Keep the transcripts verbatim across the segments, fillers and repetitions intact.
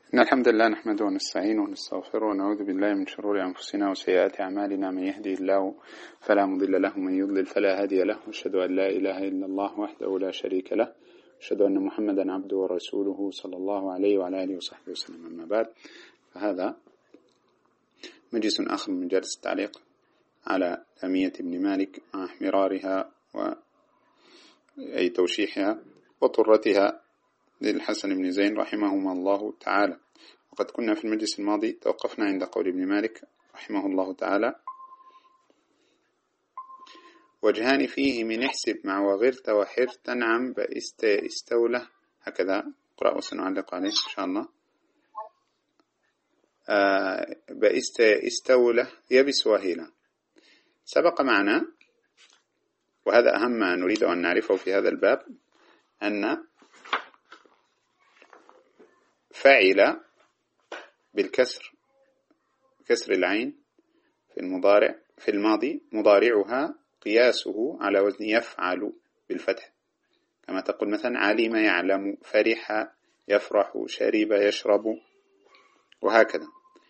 إن الحمد لله نحمده ونستعينه ونستغفره ونعوذ بالله من شرور أنفسنا وسيئات أعمالنا. من يهدي الله فلا مضل له ومن يضلل فلا هادي له، وأشهد أن لا إله إلا الله وحده لا شريك له، وأشهد أن محمدا عبده ورسوله صلى الله عليه وعلى آله وصحبه وسلم. أما بعد، فهذا مجلس آخر من مجالس التعليق على لامية ابن مالك مع احمرارها و أي توشيحها وطرتها للحسن بن زين رحمهما الله تعالى. وقد كنا في المجلس الماضي توقفنا عند قول ابن مالك رحمه الله تعالى: وجهان فيه من احسب مع وغرت وحر تنعم بإست استولى. هكذا قرأ وسنعلق عليه إن شاء الله. آه بإست استولى يبس وهيلا. سبق معنا، وهذا أهم ما نريد أن نعرفه في هذا الباب، أن فاعل بالكسر، كسر العين في المضارع في الماضي مضارعها قياسه على وزن يفعل بالفتح، كما تقول مثلا علم يعلم، فرح يفرح، شرب يشرب، وهكذا.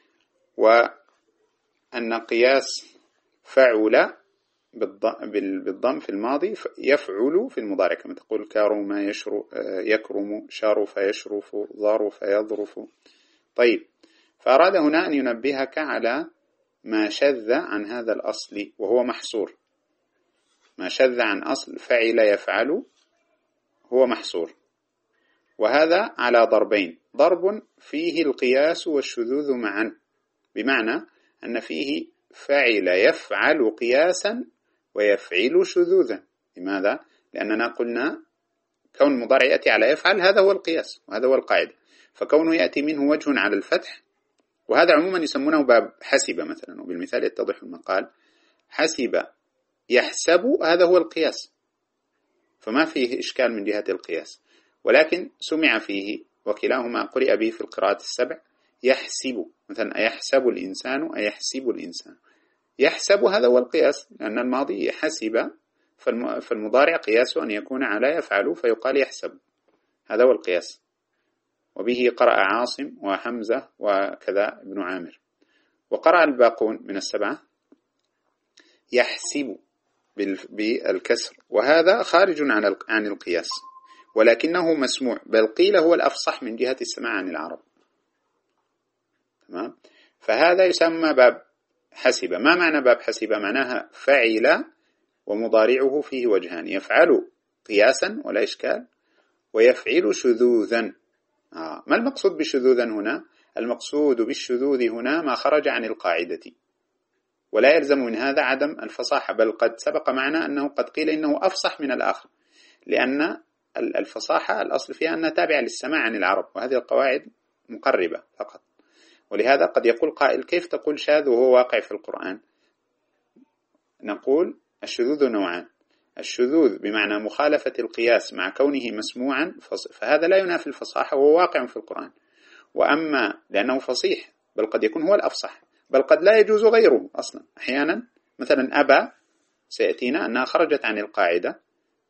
وأن قياس فعل بالضم في الماضي يفعل في المضارع، كما تقول كرم يكرم، شرف يشرف، ظرف يظرف. طيب، فأراد هنا أن ينبهك على ما شذ عن هذا الأصل وهو محصور. ما شذ عن أصل فعل يفعل هو محصور، وهذا على ضربين: ضرب فيه القياس والشذوذ معا، بمعنى أن فيه فعل يفعل قياسا ويفعل شذوذا. لماذا؟ لأننا قلنا كون المضارع يأتي على يفعل هذا هو القياس وهذا هو القاعدة، فكونه يأتي منه وجه على الفتح، وهذا عموما يسمونه باب حسب مثلا، وبالمثال يتضح المقال: حسب يحسب، هذا هو القياس، فما فيه إشكال من جهة القياس. ولكن سمع فيه، وكلاهما قرئ به في القراءات السبع، يحسب مثلا: أيحسب الإنسان، أيحسب الإنسان. يحسب هذا هو القياس، لأن الماضي حسب، فالمضارع قياسه أن يكون على يفعل فيقال يحسب، هذا هو القياس. وبه قرأ عاصم وحمزة وكذا ابن عامر. وقرأ الباقون من السبعة يحسب بالكسر، وهذا خارج عن القياس، ولكنه مسموع، بل قيل هو الأفصح من جهة السماع عن العرب. تمام؟ فهذا يسمى باب حسب. ما معنى باب حسب؟ معناها فعل ومضارعه فيه وجهان: يفعل قياسا ولا إشكال، ويفعل شذوذا. آه. ما المقصود بالشذوذا هنا؟ المقصود بالشذوذ هنا ما خرج عن القاعدة، ولا يلزم من هذا عدم الفصاحة، بل قد سبق معنا أنه قد قيل إنه أفصح من الآخر، لأن الفصاحة الأصل فيها أنها تابعة للسماع عن العرب، وهذه القواعد مقربة فقط. ولهذا قد يقول قائل: كيف تقول شاذ وهو واقع في القرآن؟ نقول الشذوذ نوعان: الشذوذ بمعنى مخالفة القياس مع كونه مسموعا، فهذا لا ينافي الفصاحة وهو واقع في القرآن. وأما لأنه فصيح، بل قد يكون هو الأفصح، بل قد لا يجوز غيره أصلا. أحيانا مثلا أبا سيأتينا أنها خرجت عن القاعدة،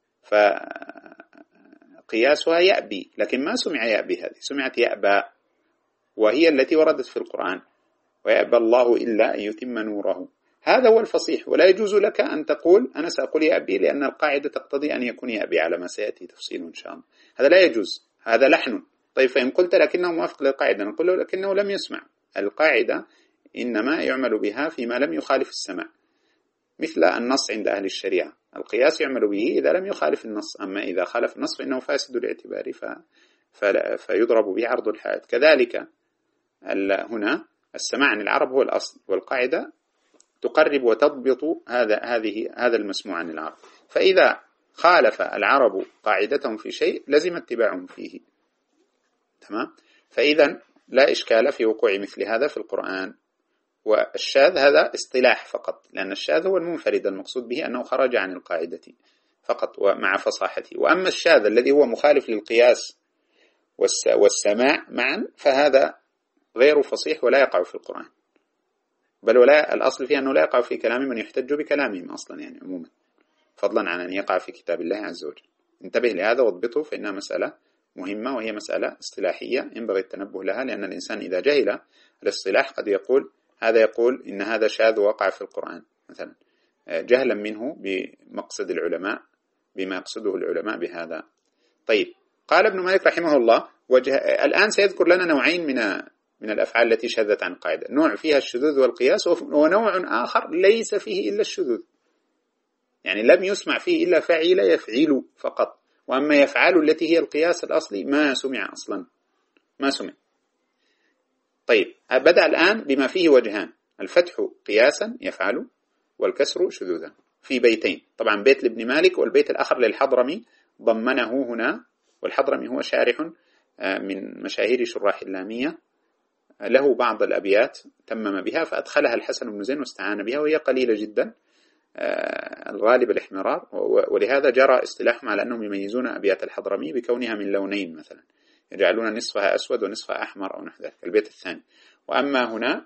فقياسها يأبي، لكن ما سمع يأبي، هذه سمعت يأبى، وهي التي وردت في القرآن: ويأبى الله إلا أن يتم نوره. هذا هو الفصيح، ولا يجوز لك أن تقول أنا سأقول يأبي لأن القاعدة تقتضي أن يكون يأبي، على ما سيأتي تفصيل إن شاء الله. هذا لا يجوز، هذا لحن. طيب، فإن قلت لكنه موافق للقاعدة، نقول له لكنه لم يسمع. القاعدة إنما يعمل بها فيما لم يخالف السمع، مثل النص عند أهل الشريعة. القياس يعمل به إذا لم يخالف النص، أما إذا خالف النص فإنه فاسد الاعتبار، ف... ف... فيضرب به عرض الحائط. كذلك هنا السماع عن العرب هو الأصل، والقاعدة تقرب وتضبط هذا هذه هذا المسموع عن العرب. فإذا خالف العرب قاعدتهم في شيء لزم اتباعهم فيه. تمام؟ فإذا لا إشكال في وقوع مثل هذا في القرآن. والشاذ هذا اصطلاح فقط، لأن الشاذ هو المنفرد، المقصود به أنه خرج عن القاعدة فقط ومع فصاحته. وأما الشاذ الذي هو مخالف للقياس والسماع معا، فهذا غير فصيح ولا يقع في القرآن، بل ولا الأصل فيه أنه لا يقع في كلام من يحتج بكلامهم أصلا، يعني عموما، فضلا عن أن يقع في كتاب الله عز وجل. انتبه لهذا واضبطه، فإنها مسألة مهمة، وهي مسألة اصطلاحية ينبغي التنبه لها، لأن الإنسان إذا جهل الاصطلاح قد يقول هذا يقول إن هذا شاذ وقع في القرآن مثلا، جهلا منه بمقصد العلماء، بما يقصده العلماء بهذا. طيب، قال ابن مالك رحمه الله وجه الآن سيذكر لنا نوعين من من الأفعال التي شذت عن قاعدة، نوع فيها الشذوذ والقياس، ونوع آخر ليس فيه إلا الشذوذ، يعني لم يسمع فيه إلا فعل يفعل فقط، وأما يفعل التي هي القياس الأصلي ما سمع أصلا، ما سمع. طيب، بدأ الآن بما فيه وجهان، الفتح قياسا يفعل، والكسر شذوذا، في بيتين، طبعا بيت لابن مالك والبيت الآخر للحضرمي ضمنه هنا، والحضرمي هو شارح من مشاهير شراح اللامية، له بعض الأبيات تمم بها فأدخلها الحسن بن زين واستعان بها، وهي قليلة جدا، الغالب الاحمرار، ولهذا جرى اصطلاحهم على أنهم يميزون أبيات الحضرمي بكونها من لونين مثلا، يجعلون نصفها أسود ونصفها أحمر أو نحو ذلك، البيت الثاني. وأما هنا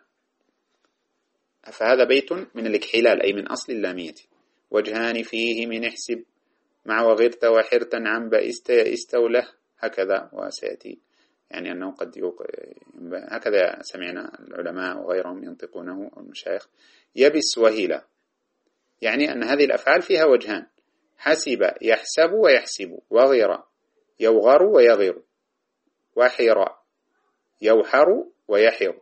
فهذا بيت من الاكحلال، أي من أصل اللامية. وجهان فيه من احسب مع وغرت وحرتا عن بئست يئست له، هكذا وسيأتي يعني أنه قد يوق... هكذا سمعنا العلماء وغيرهم ينطقونه أو المشايخ. يبس وهلا، يعني أن هذه الأفعال فيها وجهان، حسب يحسب ويحسب، وغر يوغر ويغر، وحر يوحر ويحر،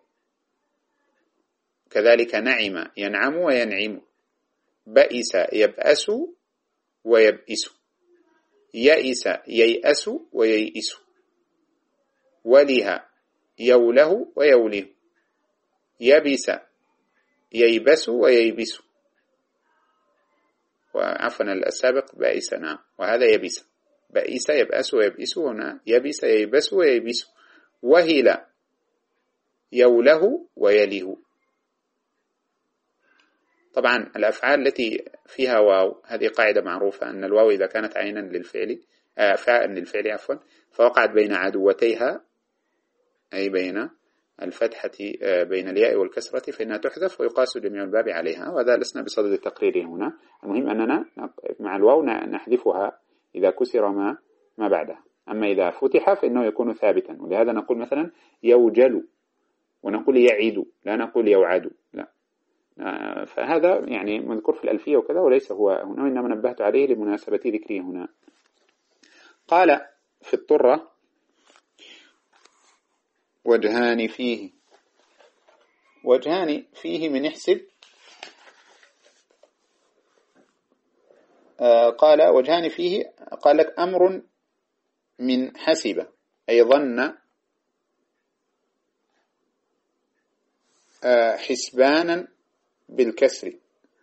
كذلك نعم ينعم وينعم، بئس يبأس ويبئس، يئس ييأس وييئس، وله يوله ويوله، يبس ييبس وييبس، وعفوا السابق بئس، نعم، وهذا يبس، بئس يبأس ويبئس، هنا يبس ييبس وييبس، وهل يوله ويله. طبعا الأفعال التي فيها واو هذه قاعدة معروفة، أن الواو إذا كانت عينا للفعل آه فاعل للفعل عفوا فوقعت بين عدوتيها، أي بين الفتحة آه بين الياء والكسرة، فإنها تحذف ويقاس جميع الباب عليها، وهذا لسنا بصدد التقرير هنا، المهم أننا مع الواو نحذفها إذا كسر ما ما بعدها، أما إذا فتح فإنه يكون ثابتا، ولهذا نقول مثلا يوجل، ونقول يعيد، لا نقول يوعد، لا. فهذا يعني مذكور في الألفية وكذا، وليس هو هنا، وإنما نبهت عليه لمناسبة ذكره هنا. قال في الطرة وجهان فيه، وجهان فيه من احسب، آه قال وجهان فيه، قال لك أمر من حسب أي ظن آه حسبانا بالكسر،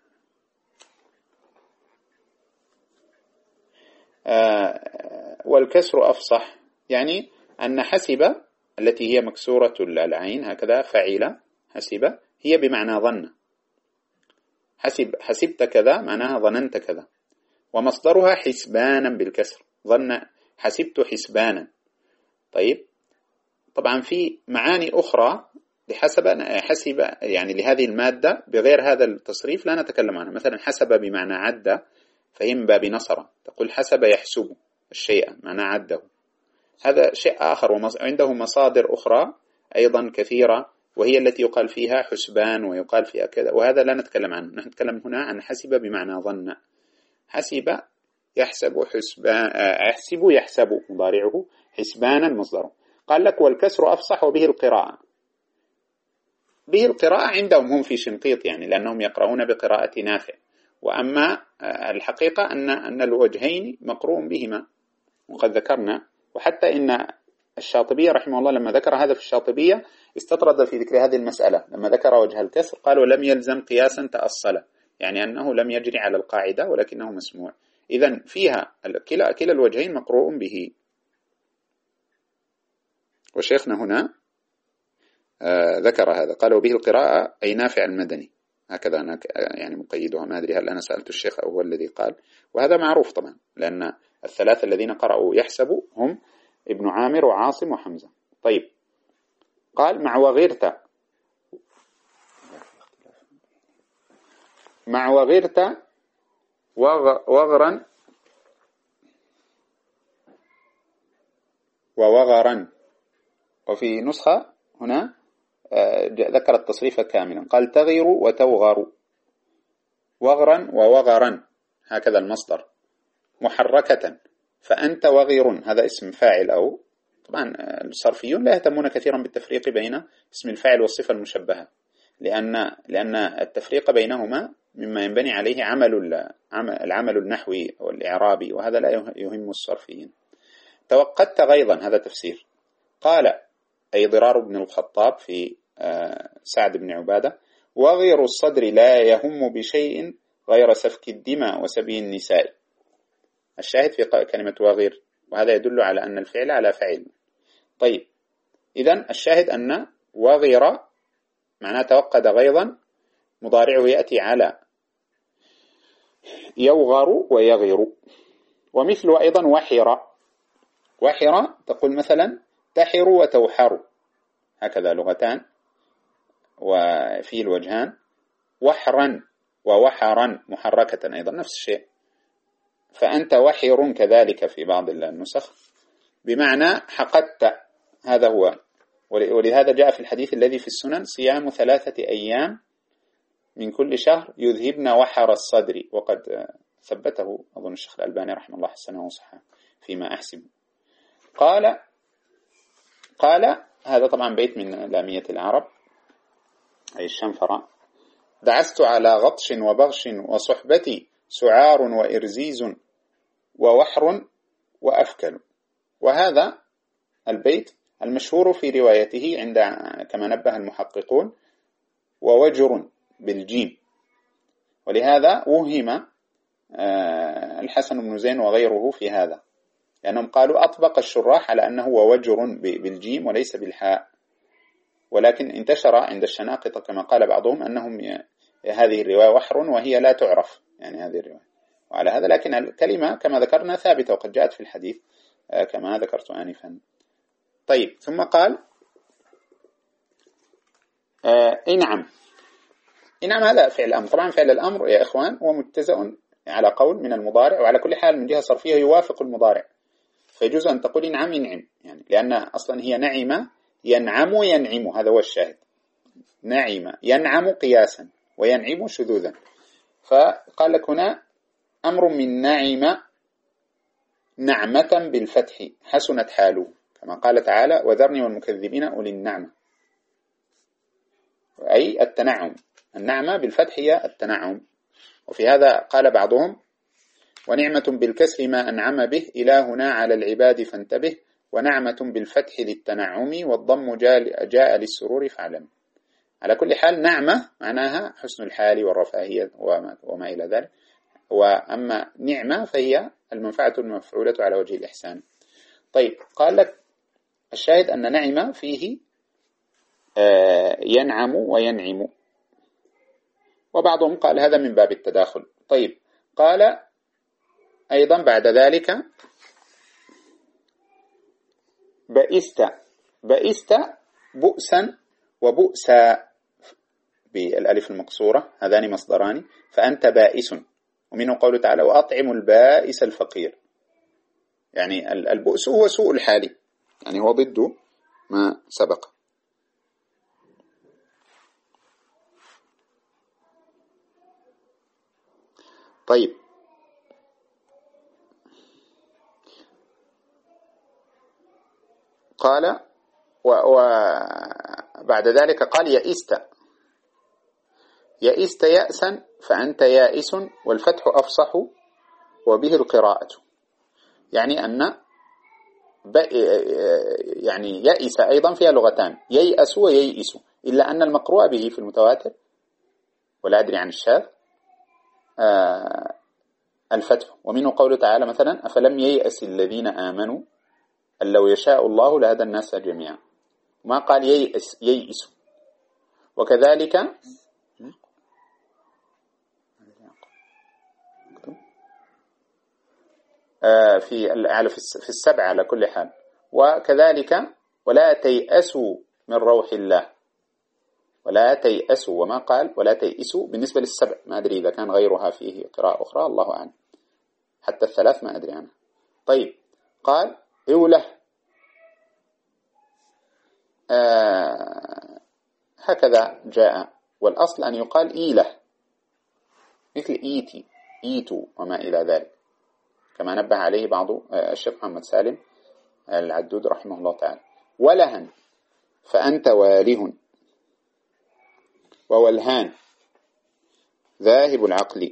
آه والكسر أفصح، يعني أن حسب التي هي مكسورة العين هكذا فعيلة حسب هي بمعنى ظن، حسب حسبت كذا معناها ظننت كذا، ومصدرها حسبانا بالكسر، ظن حسبت حسبانا. طيب، طبعا في معاني أخرى لحسب حسب يعني لهذه المادة بغير هذا التصريف لا نتكلم عنها، مثلا حسب بمعنى عد، فهي من باب نصر، تقول حسب يحسب الشيء معنى عده، هذا شيء آخر، وعنده مصادر أخرى أيضا كثيرة، وهي التي يقال فيها حسبان ويقال فيها كذا، وهذا لا نتكلم عنه، نحن نتكلم هنا عن حسب بمعنى ظن، حسب يحسب حسبان، يحسب يحسب مضارعه، حسبانا مصدره. قال لك والكسر أفصح وبه القراءة، به القراءة عندهم هم في شنقيط، يعني لأنهم يقرؤون بقراءة نافع، وأما الحقيقة أن أن الوجهين مقروء بهما، وقد ذكرنا، وحتى إن الشاطبية رحمه الله لما ذكر هذا في الشاطبية استطرد في ذكر هذه المسألة، لما ذكر وجه الكسر قال ولم يلزم قياسا تأصل، يعني أنه لم يجري على القاعدة ولكنه مسموع، إذن فيها كلا كلا الوجهين مقروء به. وشيخنا هنا آه ذكر هذا، قال وبه القراءة أي نافع المدني، هكذا أنا يعني مقيدها، ما أدري هل أنا سألت الشيخ أو هو الذي قال، وهذا معروف طبعا، لأن الثلاثة الذين قرأوا يحسبوا هم ابن عامر وعاصم وحمزة. طيب، قال مع وغيرت، مع وغيرت وغ وغرا ووغرا. وفي نسخة هنا ذكر التصريف كاملا، قال تغر وتوغر، وغرا ووغرا، هكذا المصدر محركة. فأنت وغر هذا اسم فاعل، أو طبعا الصرفيون لا يهتمون كثيرا بالتفريق بين اسم الفاعل والصفة المشبهة، لأن لأن التفريق بينهما مما ينبني عليه عمل العمل النحوي والإعرابي، وهذا لا يهم الصرفيين. توقدت غيظا هذا تفسير. قال أي ضرار بن الخطاب في سعد بن عبادة: وغير الصدر لا يهم بشيء غير سفك الدماء وسبي النساء. الشاهد في كلمة وغير، وهذا يدل على أن الفعل على فعل. طيب، إذن الشاهد أن وغير معناه توقد غيظا، مضارعه يأتي على يوغر ويغير. ومثل أيضا وحر، وحر تقول مثلا تحر وتوحر، هكذا لغتان وفي الوجهان. وحرا ووحرا محركة أيضا نفس الشيء. فأنت وحر كذلك في بعض النسخ بمعنى حقدت، هذا هو. ولهذا جاء في الحديث الذي في السنن: صيام ثلاثة أيام من كل شهر يذهبن وحر الصدر. وقد ثبته أظن الشيخ الألباني رحمه الله حسنه وصحه فيما أحسب. قال قال هذا طبعا بيت من لامية العرب أي الشنفرة: دعست على غطش وبغش وصحبتي سعار وإرزيز ووحر وأفكل. وهذا البيت المشهور في روايته عند كما نبه المحققون ووجر بالجيم، ولهذا وهم الحسن بن زين وغيره في هذا، لأنهم قالوا أطبق الشراح على أنه ووجر بالجيم وليس بالحاء، ولكن انتشر عند الشناقطة كما قال بعضهم أنهم هذه الرواية وحر وهي لا تعرف، يعني هذه الرواية. وعلى هذا لكن الكلمة كما ذكرنا ثابتة وقد جاءت في الحديث كما ذكرت آنفا. طيب، ثم قال آه إنعم. إنعم هذا فعل الأمر. طبعا فعل الأمر يا إخوان هو متزأ على قول من المضارع، وعلى كل حال من جهة صرفية يوافق المضارع، فيجوز أن تقول إنعم ينعم، يعني لأن أصلا هي نعم ينعم ينعم، هذا هو الشاهد. نعم ينعم قياسا وينعم شذوذا. فقال لك هنا أمر من نعم نعمة بالفتح حسنت حاله، كما قال تعالى: وذرني والمكذبين أولي النعمة، أي التنعم. النعمة بالفتح هي التنعم. وفي هذا قال بعضهم: ونعمة بالكسر ما أنعم به إلهنا على العباد فانتبه، ونعمة بالفتح للتنعم والضم جاء للسرور فاعلم. على كل حال نعمة معناها حسن الحال والرفاهية وما, وما إلى ذلك، وأما نعمة فهي المنفعة المفعولة على وجه الإحسان. طيب، قال لك الشاهد أن نعمة فيه ينعم وينعم، وبعضهم قال هذا من باب التداخل. طيب، قال أيضا بعد ذلك بئست. بئست بؤسا وبؤسا بالألف المقصورة، هذان مصدران، فأنت بائس. ومنه قوله تعالى: وأطعم البائس الفقير. يعني البؤس هو سوء الحال، يعني هو ضد ما سبق. طيب، قال وبعد ذلك قال يئست. يئست يأسا فأنت يائس، والفتح أفصح وبه القراءة. يعني أن يعني يئس أيضا فيها لغتان، ييأس وييئس، إلا أن المقروء به في المتواتر ولا أدري عن الشاذ آه الفتح. ومنه قوله تعالى مثلا: أفلم ييأس الذين آمنوا أن لو يشاء الله لهدى الناس جميعا، ما قال ييأس ييئس. وكذلك آه في في السبع على كل حال. وكذلك ولا تيأسوا من روح الله، ولا تيأسوا، وما قال ولا تيأسوا بالنسبة للسبع. ما أدري إذا كان غيرها فيه قراءة أخرى، الله أعلم، حتى الثلاث ما أدري عنها. طيب، قال إوله آه هكذا جاء، والأصل أن يقال إيله، مثل إيتي، إيتو وما إلى ذلك، كما نبه عليه بعض الشيخ محمد سالم العدود رحمه الله تعالى. ولهن فأنت واله، وولهان ذاهب العقل.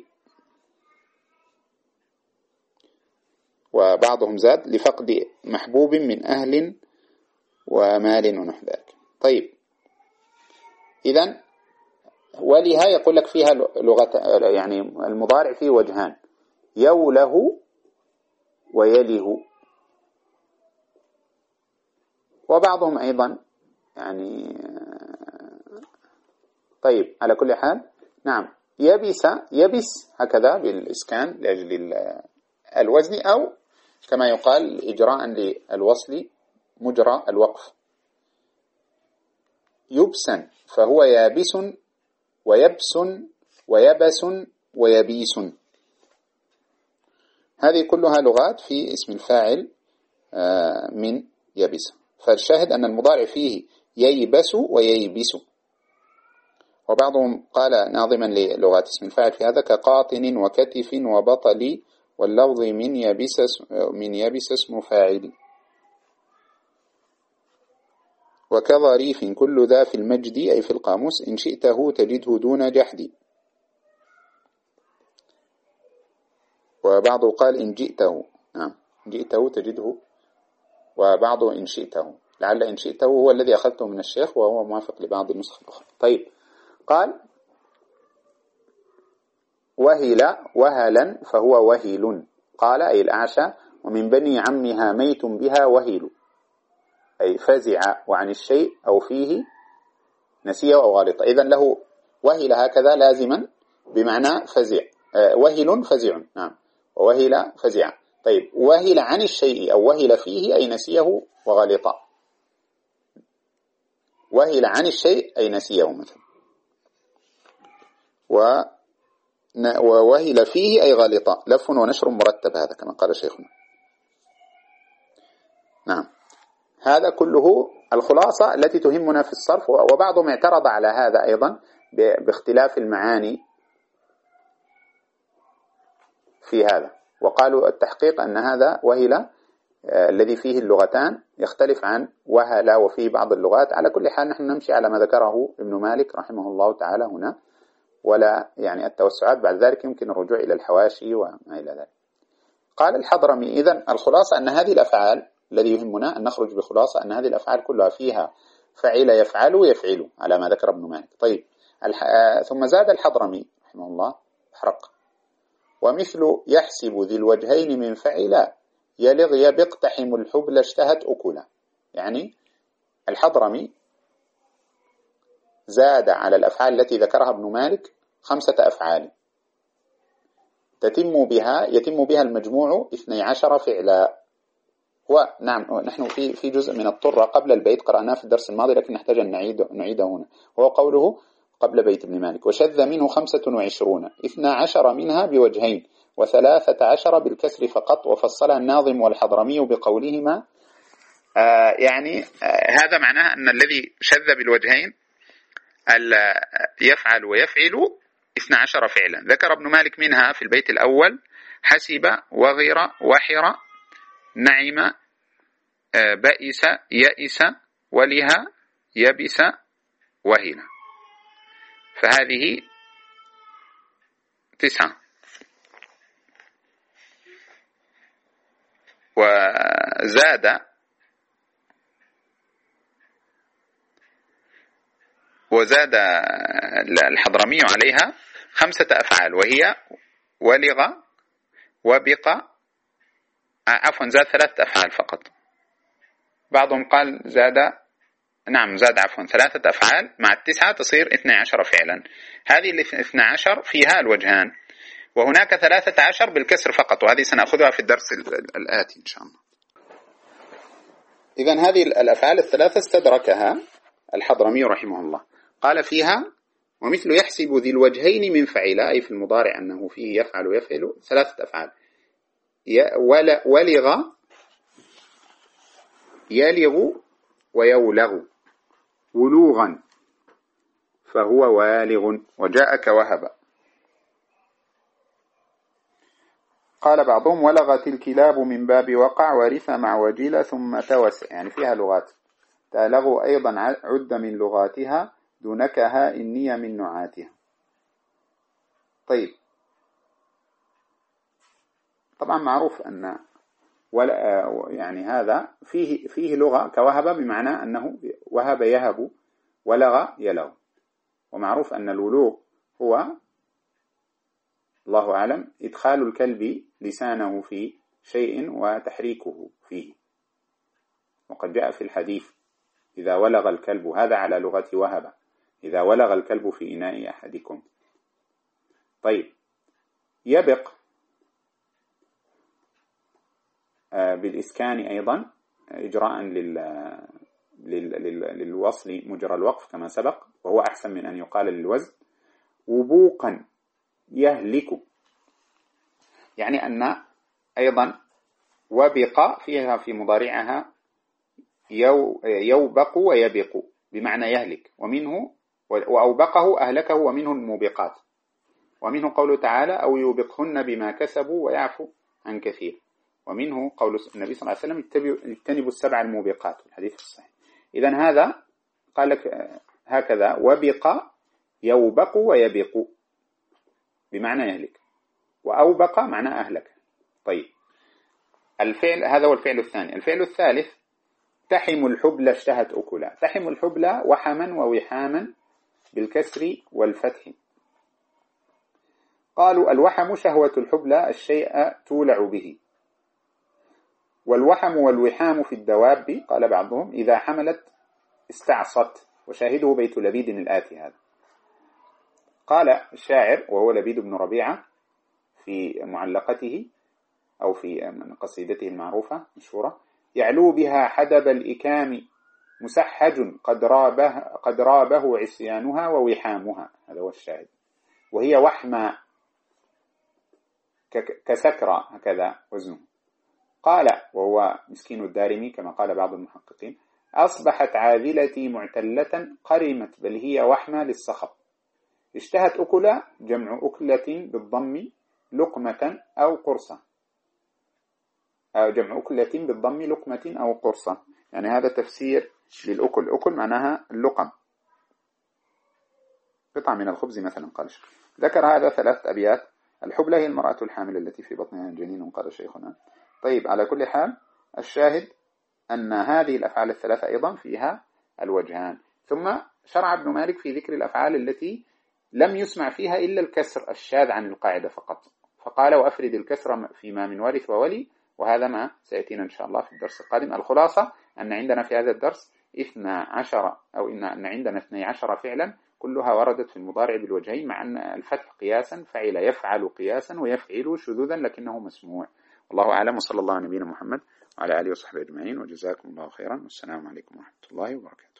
وبعضهم زاد لفقد محبوب من أهل ومال ونحو ذلك. طيب، إذن ولها يقول لك فيها لغة، يعني المضارع فيه وجهان، يوله ويله. وبعضهم أيضا يعني طيب على كل حال نعم يبس، يبس هكذا بالإسكان لأجل الوزن، أو كما يقال إجراء للوصل مجرى الوقف، يبسا فهو يابس ويبس ويبس ويبيس. هذه كلها لغات في اسم الفاعل من يبس. فالشاهد أن المضارع فيه ييبس وييبس. وبعضهم قال ناظما للغات اسم الفاعل في هذا كقاطن وكتف وبطل، واللفظ من يبس من يبس اسم فاعل، وكظريف كل ذا في المجد أي في القاموس إن شئته تجده دون جحد. وبعضه قال إن جئته، نعم جئته تجده، وبعضه إن شئته، لعل إن شئته هو الذي أخذته من الشيخ وهو موافق لبعض النسخ الأخرى. طيب، قال وهل وهلا فهو وهيل، قال أي الأعشى ومن بني عمها ميت بها وهيل، أي فزع وعن الشيء أو فيه نسيه أو غلط. إذن له وهل هكذا لازما بمعنى فزع، وهل فزع، نعم، ووهل فزع. طيب، وهل عن الشيء أو وهل فيه أي نسيه وغلط، وهل عن الشيء أي نسيه مثلا، ووهل فيه أي غلط، لف ونشر مرتب، هذا كما قال شيخنا. نعم، هذا كله الخلاصة التي تهمنا في الصرف. وبعضهم اعترض على هذا أيضا باختلاف المعاني في هذا، وقالوا التحقيق أن هذا وهل الذي فيه اللغتان يختلف عن وهل وفيه بعض اللغات. على كل حال نحن نمشي على ما ذكره ابن مالك رحمه الله تعالى هنا، ولا يعني التوسعات بعد ذلك يمكن الرجوع إلى الحواشي وما إلى ذلك. قال الحضرمي إذن الخلاصة أن هذه الأفعال، الذي يهمنا أن نخرج بخلاصة أن هذه الأفعال كلها فيها فعل يفعل يفعل على ما ذكر ابن مالك. طيب، الح... ثم زاد الحضرمي رحمه الله حرق، ومثل يحسب ذي الوجهين من فعل يلغ يبقتحم الحبل اشتهت أكلا. يعني الحضرمي زاد على الأفعال التي ذكرها ابن مالك خمسة أفعال تتم بها يتم بها المجموع اثني عشر فعلا. هو نعم نحن في في جزء من الطرة قبل البيت قرأناه في الدرس الماضي، لكن نحتاج أن نعيد نعيده هنا. هو قوله قبل بيت ابن مالك وشذ منه خمسة وعشرون، اثنا عشر منها بوجهين وثلاثة عشر بالكسر فقط، وفصلها الناظم والحضرمي بقولهما آه يعني آه هذا معناه أن الذي شذ بالوجهين يفعل ويفعل اثنا عشر فعلا. ذكر ابن مالك منها في البيت الأول حسب وغير وحر نعم بئس يئس ولها يبس وهنا، فهذه تسعة. وزاد وزاد الحضرمي عليها خمسة أفعال، وهي ولغ وبق، عفوا زاد ثلاثة أفعال فقط. بعضهم قال زاد نعم زاد عفوا ثلاثة أفعال مع التسعة تصير اثني عشر فعلا. هذه الاثنى عشر فيها الوجهان، وهناك ثلاثة عشر بالكسر فقط، وهذه سنأخذها في الدرس الآتي إن شاء الله. إذن هذه الأفعال الثلاثة استدركها الحضرمي رحمه الله. قال فيها ومثل يحسب ذي الوجهين من فعل، أي في المضارع أنه فيه يفعل ويفعل ثلاثة أفعال، ولغ يلغ ويولغ. ولوغا فهو والغ، وجاء كوهب. قال بعضهم ولغت الكلاب من باب وقع ورث مع وجيل ثم توسع، يعني فيها لغات. تالغوا أيضا عد من لغاتها دونكها إني من نعاتها. طيب، طبعا معروف أن ولا يعني هذا فيه فيه لغة كوهب، بمعنى أنه وهب يهب، ولغ يلغ. ومعروف أن الولوغ هو الله أعلم إدخال الكلب لسانه في شيء وتحريكه فيه، وقد جاء في الحديث إذا ولغ الكلب، هذا على لغة وهب، إذا ولغ الكلب في إناء أحدكم. طيب، يبق بالإسكان أيضا إجراء للوصل مجرى الوقف كما سبق، وهو أحسن من أن يقال للوزن. وبوقا يهلك، يعني أن أيضا وبق فيها في مضارعها يوبق ويبق بمعنى يهلك، ومنه وأوبقه أهلكه، ومنه الموبقات، ومنه قوله تعالى أو يوبقهن بما كسبوا ويعفو عن كثير، ومنه قول النبي صلى الله عليه وسلم اجتنبوا السبع الموبقات، الحديث الصحيح. إذن هذا قال لك هكذا وبق يوبق ويبق بمعنى يهلك، وأوبق معنى أهلك. طيب، الفعل هذا هو الفعل الثاني. الفعل الثالث تحم الحبل اشتهت أكلا. تحم الحبل وحما ووحاما بالكسر والفتح. قالوا الوحم شهوة الحبل الشيء تولع به، والوحم والوحام في الدواب قال بعضهم إذا حملت استعصت، وشاهده بيت لبيد الآتي هذا. قال الشاعر وهو لبيد بن ربيعة في معلقته أو في قصيدته المعروفة مشهورة: يعلو بها حدب الإكام مسحج قد رابه, قد رابه عصيانها ووحامها. هذا هو الشاهد. وهي وحمى كسكرة هكذا وزنه. قال وهو مسكين الدارمي كما قال بعض المحققين: أصبحت عاذلتي معتلة قرمت بل هي وحمى للصخب. اشتهت أكلة جمع أكلة بالضم لقمة أو قرصة، أو جمع أكلة بالضم لقمة أو قرصة، يعني هذا تفسير للأكل. أكل معناها اللقم، قطعة من الخبز مثلا. قال الشيخ ذكر هذا ثلاث أبيات. الحبلى هي المرأة الحامل التي في بطنها جنين قال شيخنا. طيب، على كل حال الشاهد أن هذه الأفعال الثلاثة أيضا فيها الوجهان. ثم شرع ابن مالك في ذكر الأفعال التي لم يسمع فيها إلا الكسر الشاذ عن القاعدة فقط، فقال وأفرد الكسر فيما من وارث وولي، وهذا ما سيأتينا إن شاء الله في الدرس القادم. الخلاصة أن عندنا في هذا الدرس اثنا عشر أو إن عندنا اثني عشر فعلا كلها وردت في المضارع بالوجهين، مع أن الفتح قياسا فعل يفعل قياسا ويفعل شذوذا لكنه مسموع. والله أعلم، وصلى الله على نبينا محمد وعلى آله وصحبه أجمعين، وجزاكم الله خيرا، والسلام عليكم ورحمة الله وبركاته.